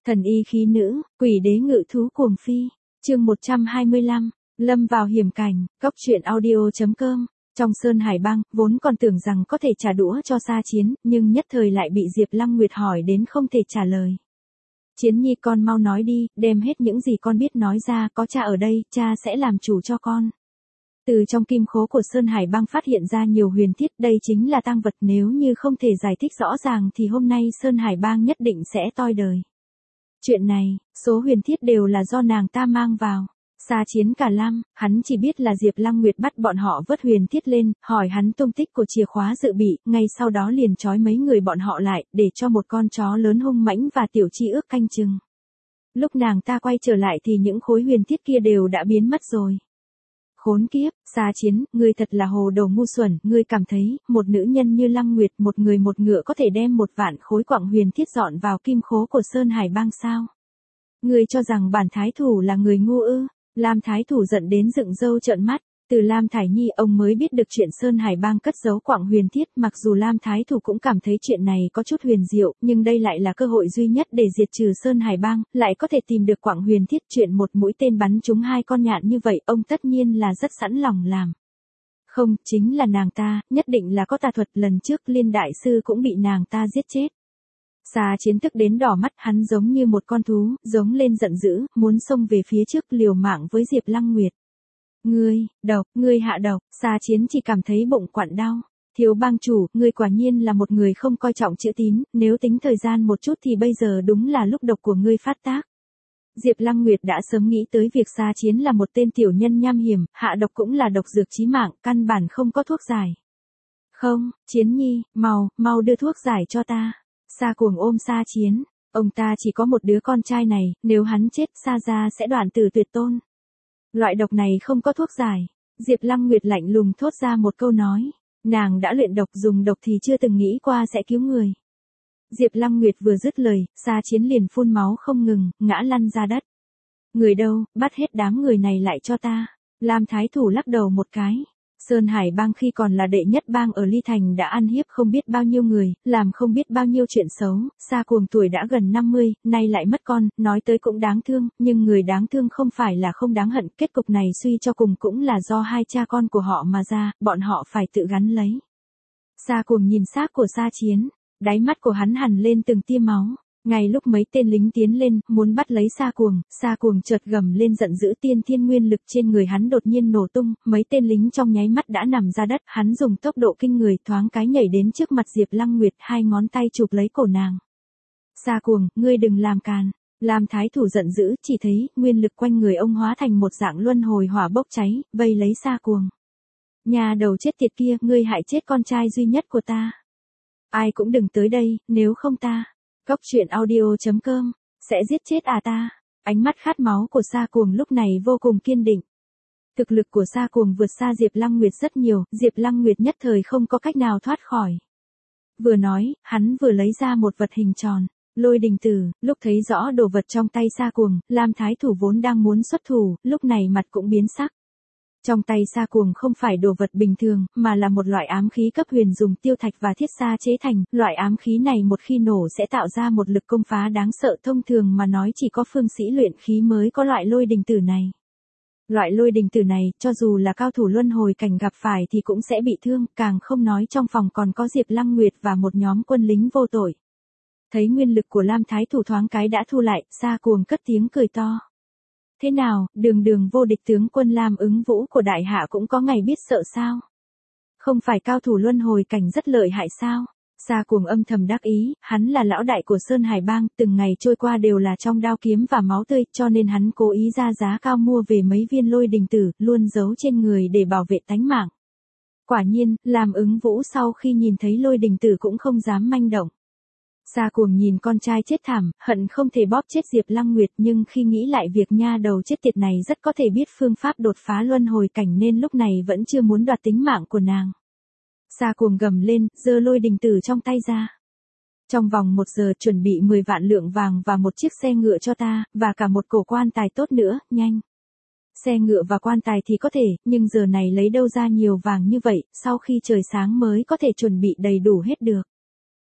Thần y khí nữ, quỷ đế ngự thú cuồng phi. Chương 125, lâm vào hiểm cảnh. Cóc truyện audio.com. Trong Sơn Hải Bang, vốn còn tưởng rằng có thể trả đũa cho Sa Chiến, nhưng nhất thời lại bị Diệp Lăng Nguyệt hỏi đến không thể trả lời. Chiến nhi, con mau nói đi, đem hết những gì con biết nói ra, có cha ở đây, cha sẽ làm chủ cho con. Từ trong kim khố của Sơn Hải Bang phát hiện ra nhiều huyền thiết, đây chính là tang vật, nếu như không thể giải thích rõ ràng thì hôm nay Sơn Hải Bang nhất định sẽ toi đời. Chuyện này, số huyền thiết đều là do nàng ta mang vào. Sa Chiến cả lăm, hắn chỉ biết là Diệp Lăng Nguyệt bắt bọn họ vớt huyền thiết lên, hỏi hắn tung tích của chìa khóa dự bị, ngay sau đó liền trói mấy người bọn họ lại, để cho một con chó lớn hung mãnh và tiểu chi ước canh chừng. Lúc nàng ta quay trở lại thì những khối huyền thiết kia đều đã biến mất rồi. Khốn kiếp, Sa Chiến, ngươi thật là hồ đồ ngu xuẩn, ngươi cảm thấy, một nữ nhân như Lăng Nguyệt, một người một ngựa có thể đem 1.000 khối quặng huyền thiết dọn vào kim khố của Sơn Hải Bang sao? Ngươi cho rằng bản thái thủ là người ngu ư? Lam thái thủ giận đến dựng râu trợn mắt, từ Lam Thải Nhi ông mới biết được chuyện Sơn Hải Bang cất giấu quặng huyền thiết, mặc dù Lam thái thủ cũng cảm thấy chuyện này có chút huyền diệu, nhưng đây lại là cơ hội duy nhất để diệt trừ Sơn Hải Bang, lại có thể tìm được quặng huyền thiết, chuyện một mũi tên bắn trúng 2 con nhạn như vậy, ông tất nhiên là rất sẵn lòng làm. Không, chính là nàng ta, nhất định là có tà thuật, lần trước Liên đại sư cũng bị nàng ta giết chết. Sa Chiến tức đến đỏ mắt, hắn giống như một con thú, giống lên giận dữ, muốn xông về phía trước liều mạng với Diệp Lăng Nguyệt. Ngươi hạ độc, Sa Chiến chỉ cảm thấy bụng quặn đau. Thiếu bang chủ, ngươi quả nhiên là một người không coi trọng chữ tín, nếu tính thời gian một chút thì bây giờ đúng là lúc độc của ngươi phát tác. Diệp Lăng Nguyệt đã sớm nghĩ tới việc Sa Chiến là một tên tiểu nhân nham hiểm, hạ độc cũng là độc dược chí mạng, căn bản không có thuốc giải. Không, Chiến nhi, mau đưa thuốc giải cho ta. Sa Cuồng ôm Sa Chiến, ông ta chỉ có một đứa con trai này, nếu hắn chết, Sa gia sẽ đoạn tử tuyệt tôn. Loại độc này không có thuốc giải. Diệp Lăng Nguyệt lạnh lùng thốt ra một câu nói, nàng đã luyện độc, dùng độc thì chưa từng nghĩ qua sẽ cứu người. Diệp Lăng Nguyệt vừa dứt lời, Sa Chiến liền phun máu không ngừng, ngã lăn ra đất. Người đâu, bắt hết đám người này lại cho ta. Lam thái thủ lắc đầu một cái. Sơn Hải Bang khi còn là đệ nhất bang ở Ly Thành đã ăn hiếp không biết bao nhiêu người, làm không biết bao nhiêu chuyện xấu, Sa Cuồng tuổi đã gần 50, nay lại mất con, nói tới cũng đáng thương, nhưng người đáng thương không phải là không đáng hận, kết cục này suy cho cùng cũng là do 2 cha con của họ mà ra, bọn họ phải tự gánh lấy. Sa Cuồng nhìn xác của Sa Chiến, đáy mắt của hắn hằn lên từng tia máu. Ngay lúc mấy tên lính tiến lên, muốn bắt lấy Sa Cuồng chợt gầm lên giận dữ, tiên thiên nguyên lực trên người hắn đột nhiên nổ tung, mấy tên lính trong nháy mắt đã nằm ra đất, hắn dùng tốc độ kinh người thoáng cái nhảy đến trước mặt Diệp Lăng Nguyệt, 2 ngón tay chụp lấy cổ nàng. Sa Cuồng, ngươi đừng làm càn. Lam thái thủ giận dữ, chỉ thấy nguyên lực quanh người ông hóa thành một dạng luân hồi hỏa bốc cháy, vây lấy Sa Cuồng. Nhà đầu chết tiệt kia, ngươi hại chết con trai duy nhất của ta. Ai cũng đừng tới đây, nếu không ta. Cóc truyện audio.com, sẽ giết chết ta. Ánh mắt khát máu của Sa Cuồng lúc này vô cùng kiên định. Thực lực của Sa Cuồng vượt xa Diệp Lăng Nguyệt rất nhiều, Diệp Lăng Nguyệt nhất thời không có cách nào thoát khỏi. Vừa nói, hắn vừa lấy ra một vật hình tròn, Lôi Đình Tử, lúc thấy rõ đồ vật trong tay Sa Cuồng, Lam thái thủ vốn đang muốn xuất thủ, lúc này mặt cũng biến sắc. Trong tay Sa Cuồng không phải đồ vật bình thường, mà là một loại ám khí cấp huyền dùng tiêu thạch và thiết sa chế thành, loại ám khí này một khi nổ sẽ tạo ra một lực công phá đáng sợ, thông thường mà nói chỉ có phương sĩ luyện khí mới có loại Lôi Đình Tử này. Loại Lôi Đình Tử này, cho dù là cao thủ luân hồi cảnh gặp phải thì cũng sẽ bị thương, càng không nói trong phòng còn có Diệp Lăng Nguyệt và một nhóm quân lính vô tội. Thấy nguyên lực của Lam thái thủ thoáng cái đã thu lại, Sa Cuồng cất tiếng cười to. Thế nào, đường vô địch tướng quân Lam Ứng Vũ của đại hạ cũng có ngày biết sợ sao? Không phải cao thủ luân hồi cảnh rất lợi hại sao? Sa Cuồng âm thầm đắc ý, hắn là lão đại của Sơn Hải Bang, từng ngày trôi qua đều là trong đao kiếm và máu tươi, cho nên hắn cố ý ra giá cao mua về mấy viên Lôi Đình Tử, luôn giấu trên người để bảo vệ tánh mạng. Quả nhiên, Lam Ứng Vũ sau khi nhìn thấy Lôi Đình Tử cũng không dám manh động. Sa Cuồng nhìn con trai chết thảm, hận không thể bóp chết Diệp Lăng Nguyệt, nhưng khi nghĩ lại việc nha đầu chết tiệt này rất có thể biết phương pháp đột phá luân hồi cảnh nên lúc này vẫn chưa muốn đoạt tính mạng của nàng. Sa Cuồng gầm lên, giơ Lôi Đình Tử trong tay ra. Trong vòng 1 giờ chuẩn bị 10 vạn lượng vàng và một chiếc xe ngựa cho ta, và cả một cổ quan tài tốt nữa, nhanh. Xe ngựa và quan tài thì có thể, nhưng giờ này lấy đâu ra nhiều vàng như vậy, sau khi trời sáng mới có thể chuẩn bị đầy đủ hết được.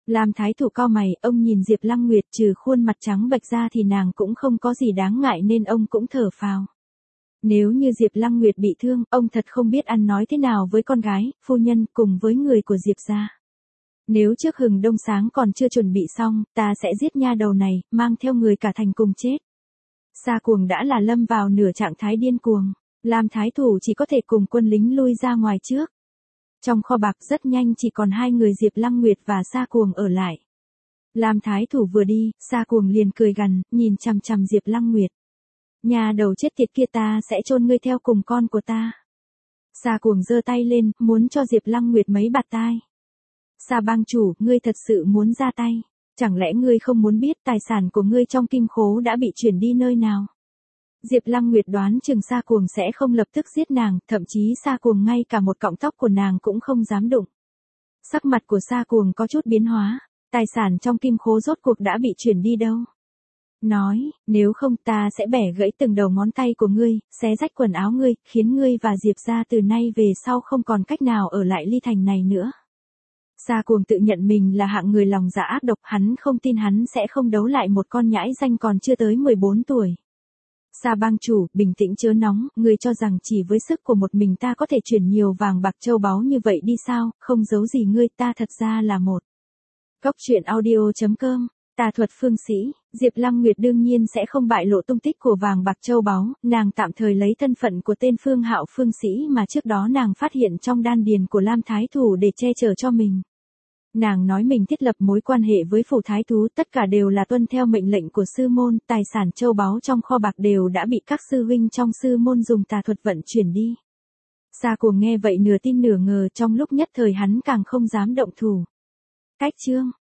Lam Thái Thủ cau mày, ông nhìn Diệp Lăng Nguyệt trừ khuôn mặt trắng bệch ra thì nàng cũng không có gì đáng ngại nên ông cũng thở phào. Nếu như Diệp Lăng Nguyệt bị thương, ông thật không biết ăn nói thế nào với con gái, phu nhân cùng với người của Diệp gia. Nếu trước hừng đông sáng còn chưa chuẩn bị xong, ta sẽ giết nha đầu này, mang theo người cả thành cùng chết. Sa Cuồng đã là lâm vào nửa trạng thái điên cuồng. Lam Thái Thủ chỉ có thể cùng quân lính lui ra ngoài trước. Trong kho bạc rất nhanh chỉ còn hai người Diệp Lăng Nguyệt và Sa Cuồng ở lại. Lam Thái Thủ vừa đi, Sa Cuồng liền cười gằn, nhìn chằm chằm Diệp Lăng Nguyệt. Nhà đầu chết tiệt kia, ta sẽ chôn ngươi theo cùng con của ta. Sa Cuồng giơ tay lên, muốn cho Diệp Lăng Nguyệt mấy bạt tai. Sa bang chủ, ngươi thật sự muốn ra tay? Chẳng lẽ ngươi không muốn biết tài sản của ngươi trong kim khố đã bị chuyển đi nơi nào? Diệp Lăng Nguyệt đoán chừng Sa Cuồng sẽ không lập tức giết nàng, thậm chí Sa Cuồng ngay cả một cọng tóc của nàng cũng không dám đụng. Sắc mặt của Sa Cuồng có chút biến hóa, tài sản trong kim khố rốt cuộc đã bị chuyển đi đâu? Nói, nếu không ta sẽ bẻ gãy từng đầu ngón tay của ngươi, xé rách quần áo ngươi, khiến ngươi và Diệp gia từ nay về sau không còn cách nào ở lại Ly Thành này nữa. Sa Cuồng tự nhận mình là hạng người lòng dạ ác độc, hắn không tin hắn sẽ không đấu lại một con nhãi danh còn chưa tới 14 tuổi. Sa bang chủ, bình tĩnh chớ nóng, ngươi cho rằng chỉ với sức của một mình ta có thể chuyển nhiều vàng bạc châu báu như vậy đi sao, không giấu gì ngươi, ta thật ra là một. Cốc truyện audio.com, tà thuật phương sĩ, Diệp Lăng Nguyệt đương nhiên sẽ không bại lộ tung tích của vàng bạc châu báu, nàng tạm thời lấy thân phận của tên Phương Hạo phương sĩ mà trước đó nàng phát hiện trong đan điền của Lam Thái Thủ để che chở cho mình. Nàng nói mình thiết lập mối quan hệ với phủ thái thú, tất cả đều là tuân theo mệnh lệnh của sư môn, tài sản châu báu trong kho bạc đều đã bị các sư huynh trong sư môn dùng tà thuật vận chuyển đi. Sa Cuồng nghe vậy nửa tin nửa ngờ, trong lúc nhất thời hắn càng không dám động thủ. Cách chương